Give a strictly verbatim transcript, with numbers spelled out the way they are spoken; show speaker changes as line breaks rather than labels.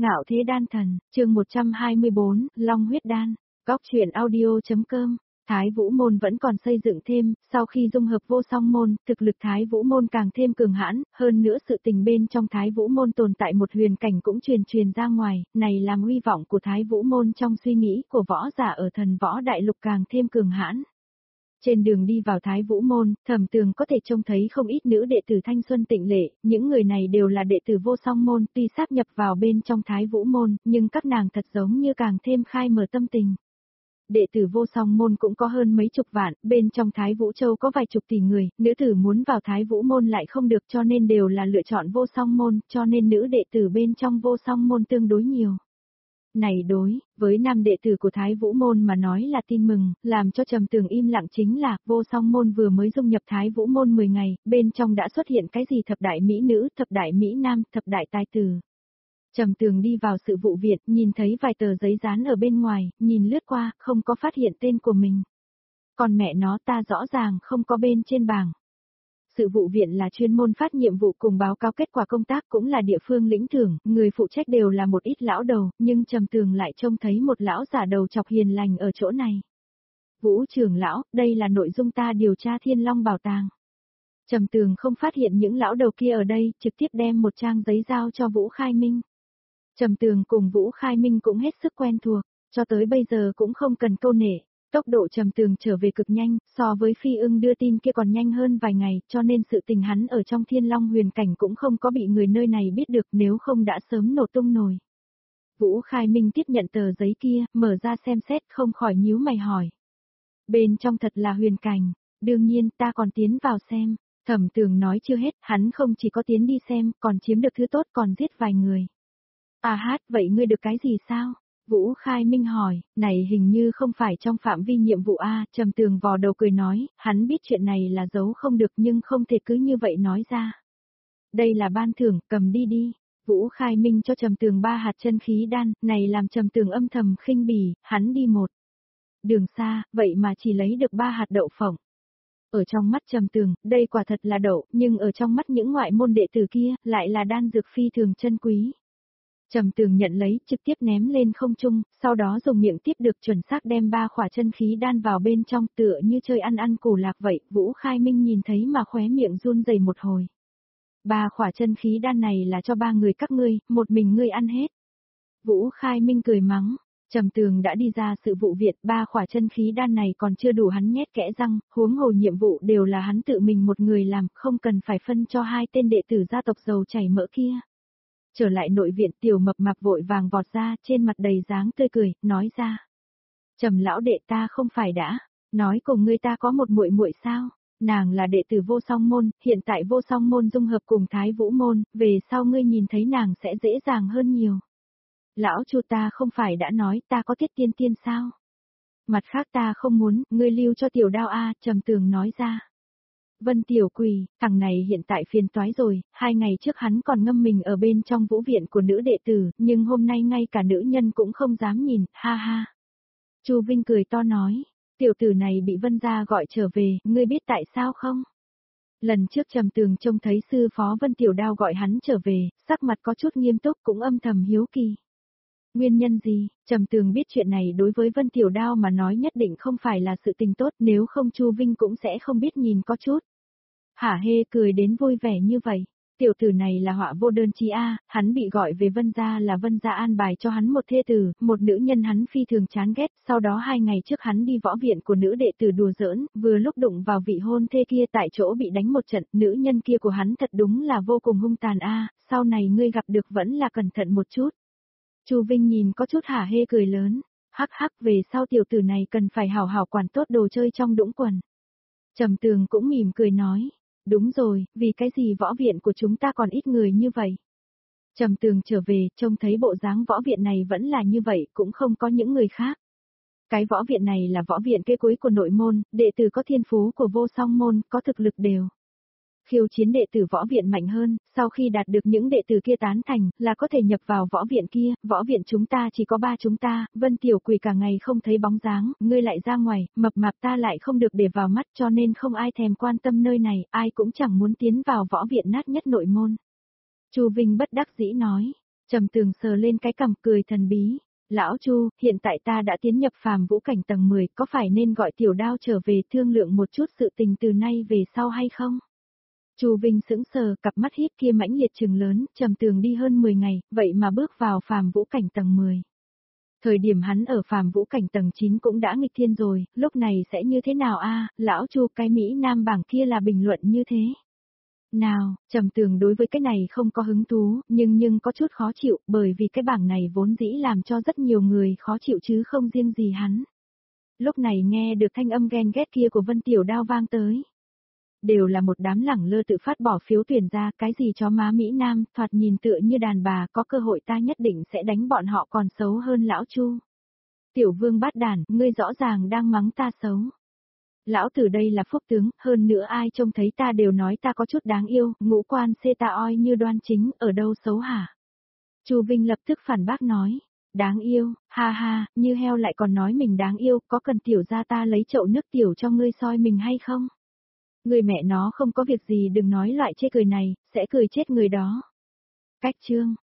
Ngạo thế đan thần, chương một trăm hai mươi bốn, Long huyết đan. Góc truyện audio.com. Thái Vũ môn vẫn còn xây dựng thêm, sau khi dung hợp vô song môn, thực lực Thái Vũ môn càng thêm cường hãn, hơn nữa sự tình bên trong Thái Vũ môn tồn tại một huyền cảnh cũng truyền truyền ra ngoài, này làm huy vọng của Thái Vũ môn trong suy nghĩ của võ giả ở thần võ đại lục càng thêm cường hãn. Trên đường đi vào Thái Vũ môn, Thẩm Tường có thể trông thấy không ít nữ đệ tử thanh xuân tịnh lệ, những người này đều là đệ tử vô song môn, tuy sáp nhập vào bên trong Thái Vũ môn, nhưng các nàng thật giống như càng thêm khai mở tâm tình. Đệ tử vô song môn cũng có hơn mấy chục vạn, bên trong Thái Vũ Châu có vài chục tỷ người, nữ tử muốn vào Thái Vũ môn lại không được cho nên đều là lựa chọn vô song môn, cho nên nữ đệ tử bên trong vô song môn tương đối nhiều. Này đối, với nam đệ tử của Thái Vũ môn mà nói là tin mừng, làm cho Trầm Tường im lặng chính là, vô song môn vừa mới dung nhập Thái Vũ môn mười ngày, bên trong đã xuất hiện cái gì thập đại mỹ nữ, thập đại mỹ nam, thập đại tài tử. Trầm Tường đi vào sự vụ viện, nhìn thấy vài tờ giấy dán ở bên ngoài, nhìn lướt qua, không có phát hiện tên của mình. Còn mẹ nó ta rõ ràng không có bên trên bảng. Sự vụ viện là chuyên môn phát nhiệm vụ cùng báo cáo kết quả công tác cũng là địa phương lĩnh thưởng, người phụ trách đều là một ít lão đầu, nhưng Trầm Tường lại trông thấy một lão giả đầu chọc hiền lành ở chỗ này. Vũ trưởng lão, đây là nội dung ta điều tra Thiên Long bảo tàng. Trầm Tường không phát hiện những lão đầu kia ở đây, trực tiếp đem một trang giấy giao cho Vũ Khai Minh. Trầm Tường cùng Vũ Khai Minh cũng hết sức quen thuộc, cho tới bây giờ cũng không cần câu nể. Tốc độ Trầm Tường trở về cực nhanh, so với Phi Ưng đưa tin kia còn nhanh hơn vài ngày, cho nên sự tình hắn ở trong Thiên Long huyền cảnh cũng không có bị người nơi này biết được, nếu không đã sớm nổ tung nổi. Vũ Khai Minh tiếp nhận tờ giấy kia, mở ra xem xét, không khỏi nhíu mày hỏi. Bên trong thật là huyền cảnh, đương nhiên ta còn tiến vào xem. Thẩm Tường nói chưa hết, hắn không chỉ có tiến đi xem, còn chiếm được thứ tốt, còn giết vài người. À hát, vậy ngươi được cái gì sao? Vũ Khai Minh hỏi, này hình như không phải trong phạm vi nhiệm vụ A, Trầm Tường vò đầu cười nói, hắn biết chuyện này là giấu không được nhưng không thể cứ như vậy nói ra. Đây là ban thưởng, cầm đi đi. Vũ Khai Minh cho Trầm Tường ba hạt chân khí đan, này làm Trầm Tường âm thầm khinh bỉ, hắn đi một đường xa, vậy mà chỉ lấy được ba hạt đậu phộng. Ở trong mắt Trầm Tường, đây quả thật là đậu, nhưng ở trong mắt những ngoại môn đệ tử kia, lại là đan dược phi thường chân quý. Trầm Tường nhận lấy, trực tiếp ném lên không trung, sau đó dùng miệng tiếp được chuẩn xác đem ba khỏa chân khí đan vào bên trong, tựa như chơi ăn ăn củ lạc vậy. Vũ Khai Minh nhìn thấy mà khóe miệng run rẩy một hồi. Ba khỏa chân khí đan này là cho ba người các ngươi, một mình ngươi ăn hết. Vũ Khai Minh cười mắng. Trầm Tường đã đi ra sự vụ viện, ba khỏa chân khí đan này còn chưa đủ hắn nhét kẽ răng, huống hồ nhiệm vụ đều là hắn tự mình một người làm, không cần phải phân cho hai tên đệ tử gia tộc giàu chảy mỡ kia. Trở lại nội viện, Tiểu Mập Mạp vội vàng vọt ra, trên mặt đầy dáng tươi cười, nói ra. Trầm lão đệ, ta không phải đã nói cùng ngươi ta có một muội muội sao? Nàng là đệ tử vô song môn, hiện tại vô song môn dung hợp cùng Thái Vũ môn, về sau ngươi nhìn thấy nàng sẽ dễ dàng hơn nhiều. Lão Chu, ta không phải đã nói ta có Tiết Tiên Tiên sao? Mặt khác ta không muốn, ngươi lưu cho Tiểu Đao a, Trầm Tường nói ra. Vân Tiểu Quỳ, thằng này hiện tại phiền toái rồi, hai ngày trước hắn còn ngâm mình ở bên trong vũ viện của nữ đệ tử, nhưng hôm nay ngay cả nữ nhân cũng không dám nhìn, ha ha. Chu Vinh cười to nói, tiểu tử này bị Vân gia gọi trở về, ngươi biết tại sao không? Lần trước Trầm Tường trông thấy sư phó Vân Tiểu Đao gọi hắn trở về, sắc mặt có chút nghiêm túc cũng âm thầm hiếu kỳ. Nguyên nhân gì? Trầm Tường biết chuyện này đối với Vân Tiểu Đao mà nói nhất định không phải là sự tình tốt, nếu không Chu Vinh cũng sẽ không biết nhìn có chút. Hả hê cười đến vui vẻ như vậy. Tiểu tử này là họa vô đơn chí a, hắn bị gọi về Vân gia là Vân gia an bài cho hắn một thê tử, một nữ nhân hắn phi thường chán ghét, sau đó hai ngày trước hắn đi võ viện của nữ đệ tử đùa giỡn, vừa lúc đụng vào vị hôn thê kia tại chỗ bị đánh một trận, nữ nhân kia của hắn thật đúng là vô cùng hung tàn a, sau này ngươi gặp được vẫn là cẩn thận một chút. Chu Vinh nhìn có chút hả hê cười lớn, hắc hắc, về sau tiểu tử này cần phải hảo hảo quản tốt đồ chơi trong đũng quần. Trầm Tường cũng mỉm cười nói. Đúng rồi, vì cái gì võ viện của chúng ta còn ít người như vậy? Trầm Tường trở về, trông thấy bộ dáng võ viện này vẫn là như vậy, cũng không có những người khác. Cái võ viện này là võ viện kế cuối của nội môn, đệ tử có thiên phú của vô song môn, có thực lực đều. Khiêu chiến đệ tử võ viện mạnh hơn, sau khi đạt được những đệ tử kia tán thành, là có thể nhập vào võ viện kia, võ viện chúng ta chỉ có ba chúng ta, Vân Tiểu Quỳ cả ngày không thấy bóng dáng, ngươi lại ra ngoài, Mập Mạp ta lại không được để vào mắt cho nên không ai thèm quan tâm nơi này, ai cũng chẳng muốn tiến vào võ viện nát nhất nội môn. Chu Vinh bất đắc dĩ nói, Trầm Tường sờ lên cái cằm cười thần bí. Lão Chu, hiện tại ta đã tiến nhập phàm vũ cảnh tầng mười, có phải nên gọi Tiểu Đao trở về thương lượng một chút sự tình từ nay về sau hay không? Chu Vinh sững sờ, cặp mắt híp kia mãnh liệt trừng lớn, Trầm Tường đi hơn mười ngày, vậy mà bước vào phàm vũ cảnh tầng mười. Thời điểm hắn ở phàm vũ cảnh tầng chín cũng đã nghịch thiên rồi, lúc này sẽ như thế nào a? Lão Chu, cái Mỹ Nam bảng kia là bình luận như thế. Nào, Trầm Tường đối với cái này không có hứng thú, nhưng nhưng có chút khó chịu, bởi vì cái bảng này vốn dĩ làm cho rất nhiều người khó chịu chứ không riêng gì hắn. Lúc này nghe được thanh âm ghen ghét kia của Vân Tiểu Đao vang tới. Đều là một đám lẳng lơ tự phát bỏ phiếu tuyển ra, cái gì chó má Mỹ Nam, thoạt nhìn tựa như đàn bà, có cơ hội ta nhất định sẽ đánh bọn họ còn xấu hơn lão Chu. Tiểu Vương bát đàn, ngươi rõ ràng đang mắng ta xấu. Lão tử đây là phúc tướng, hơn nữa ai trông thấy ta đều nói ta có chút đáng yêu, ngũ quan xê ta oi như đoan chính, ở đâu xấu hả? Chu Vinh lập tức phản bác nói, đáng yêu, ha ha, như heo lại còn nói mình đáng yêu, có cần tiểu gia ta lấy chậu nước tiểu cho ngươi soi mình hay không? Người mẹ nó không có việc gì đừng nói loại chê cười này, sẽ cười chết người đó. Cách chương,